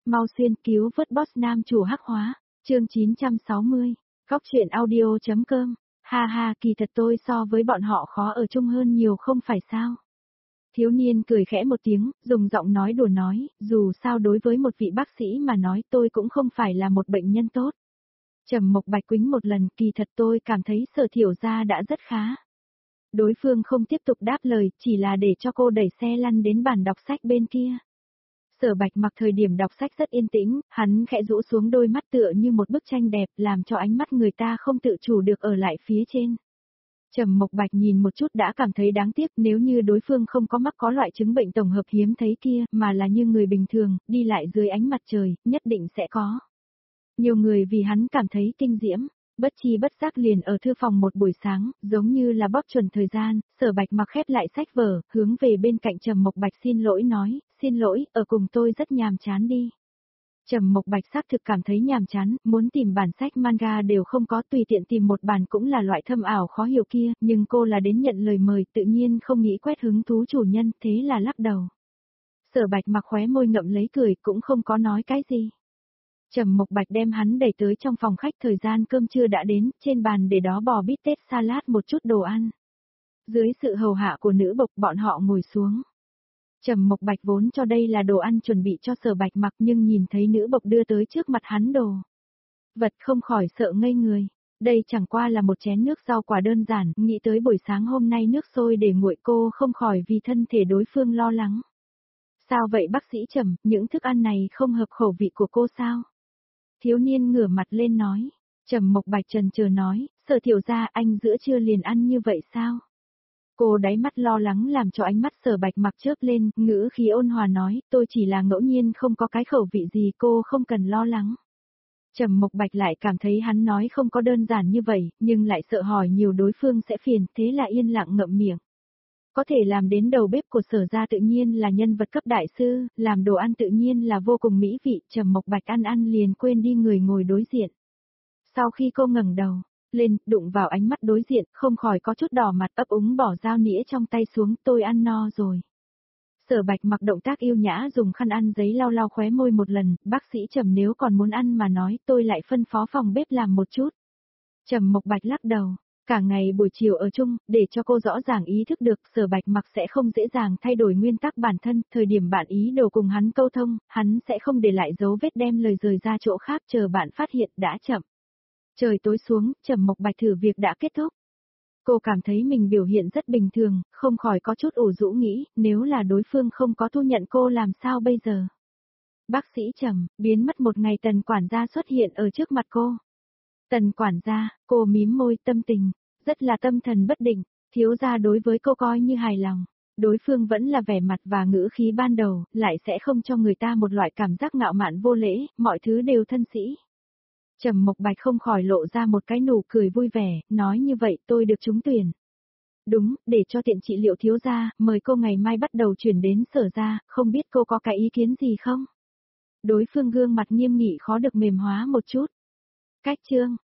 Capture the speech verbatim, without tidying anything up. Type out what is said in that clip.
mau xuyên cứu vớt boss nam chủ hắc hóa, chương chín trăm sáu mươi, góc truyện audio.com, ha ha kỳ thật tôi so với bọn họ khó ở chung hơn nhiều không phải sao. Thiếu niên cười khẽ một tiếng, dùng giọng nói đùa nói, dù sao đối với một vị bác sĩ mà nói tôi cũng không phải là một bệnh nhân tốt. Trầm Mộc Bạch quĩnh một lần, kỳ thật tôi cảm thấy Sở Thiểu Gia đã rất khá. Đối phương không tiếp tục đáp lời, chỉ là để cho cô đẩy xe lăn đến bàn đọc sách bên kia. Sở Bạch Mặc thời điểm đọc sách rất yên tĩnh, hắn khẽ rũ xuống đôi mắt tựa như một bức tranh đẹp, làm cho ánh mắt người ta không tự chủ được ở lại phía trên. Trầm Mộc Bạch nhìn một chút đã cảm thấy đáng tiếc, nếu như đối phương không có mắc có loại chứng bệnh tổng hợp hiếm thấy kia, mà là như người bình thường, đi lại dưới ánh mặt trời, nhất định sẽ có. Nhiều người vì hắn cảm thấy kinh diễm, bất chi bất giác liền ở thư phòng một buổi sáng, giống như là bóp chuẩn thời gian, Sở Bạch Mặc khép lại sách vở, hướng về bên cạnh Trầm Mộc Bạch xin lỗi nói, xin lỗi, ở cùng tôi rất nhàm chán đi. Trầm Mộc Bạch xác thực cảm thấy nhàm chán, muốn tìm bản sách manga đều không có, tùy tiện tìm một bản cũng là loại thâm ảo khó hiểu kia, nhưng cô là đến nhận lời mời, tự nhiên không nghĩ quét hứng thú chủ nhân, thế là lắc đầu. Sở Bạch Mặc khóe môi ngậm lấy cười, cũng không có nói cái gì. Trầm Mộc Bạch đem hắn đẩy tới trong phòng khách, thời gian cơm trưa đã đến, trên bàn để đó bò bít tết salad một chút đồ ăn. Dưới sự hầu hạ của nữ bộc bọn họ ngồi xuống. Trầm Mộc Bạch vốn cho đây là đồ ăn chuẩn bị cho Sở Bạch Mặc nhưng nhìn thấy nữ bộc đưa tới trước mặt hắn đồ vật không khỏi sợ ngây người. Đây chẳng qua là một chén nước rau quả đơn giản, nghĩ tới buổi sáng hôm nay nước sôi để nguội cô không khỏi vì thân thể đối phương lo lắng. Sao vậy bác sĩ Trầm, những thức ăn này không hợp khẩu vị của cô sao? Thiếu niên ngửa mặt lên nói. Trầm Mộc Bạch trần chờ nói, Sở Thiểu Gia anh giữa trưa liền ăn như vậy sao? Cô đáy mắt lo lắng làm cho ánh mắt Sở Bạch Mặc chớp lên, ngữ khí ôn hòa nói, tôi chỉ là ngẫu nhiên không có cái khẩu vị gì, cô không cần lo lắng. Trầm Mộc Bạch lại cảm thấy hắn nói không có đơn giản như vậy, nhưng lại sợ hỏi nhiều đối phương sẽ phiền, thế là yên lặng ngậm miệng. Có thể làm đến đầu bếp của Sở gia tự nhiên là nhân vật cấp đại sư, làm đồ ăn tự nhiên là vô cùng mỹ vị, Trầm Mộc Bạch ăn ăn liền quên đi người ngồi đối diện. Sau khi cô ngẩng đầu lên, đụng vào ánh mắt đối diện, không khỏi có chút đỏ mặt, ấp úng bỏ dao nĩa trong tay xuống, tôi ăn no rồi. Sở Bạch Mặc động tác yêu nhã dùng khăn ăn giấy lau lau khóe môi một lần, bác sĩ Trầm nếu còn muốn ăn mà nói, tôi lại phân phó phòng bếp làm một chút. Trầm Mộc Bạch lắc đầu. Cả ngày buổi chiều ở chung, để cho cô rõ ràng ý thức được Sở Bạch Mặc sẽ không dễ dàng thay đổi nguyên tắc bản thân, thời điểm bạn ý đồ cùng hắn câu thông, hắn sẽ không để lại dấu vết đem lời rời ra chỗ khác, chờ bạn phát hiện đã chậm. Trời tối xuống, Trầm Mộc Bạch thử việc đã kết thúc. Cô cảm thấy mình biểu hiện rất bình thường, không khỏi có chút ủ rũ nghĩ, nếu là đối phương không có thu nhận cô làm sao bây giờ. Bác sĩ Trầm, biến mất một ngày Tần quản gia xuất hiện ở trước mặt cô. Tần quản gia, cô mím môi tâm tình, rất là tâm thần bất định, thiếu gia đối với cô coi như hài lòng. Đối phương vẫn là vẻ mặt và ngữ khí ban đầu, lại sẽ không cho người ta một loại cảm giác ngạo mạn vô lễ, mọi thứ đều thân sĩ. Trầm Mộc Bạch không khỏi lộ ra một cái nụ cười vui vẻ, nói như vậy tôi được trúng tuyển. Đúng, để cho tiện trị liệu thiếu gia, mời cô ngày mai bắt đầu chuyển đến Sở gia, không biết cô có cái ý kiến gì không? Đối phương gương mặt nghiêm nghị khó được mềm hóa một chút. Cách chương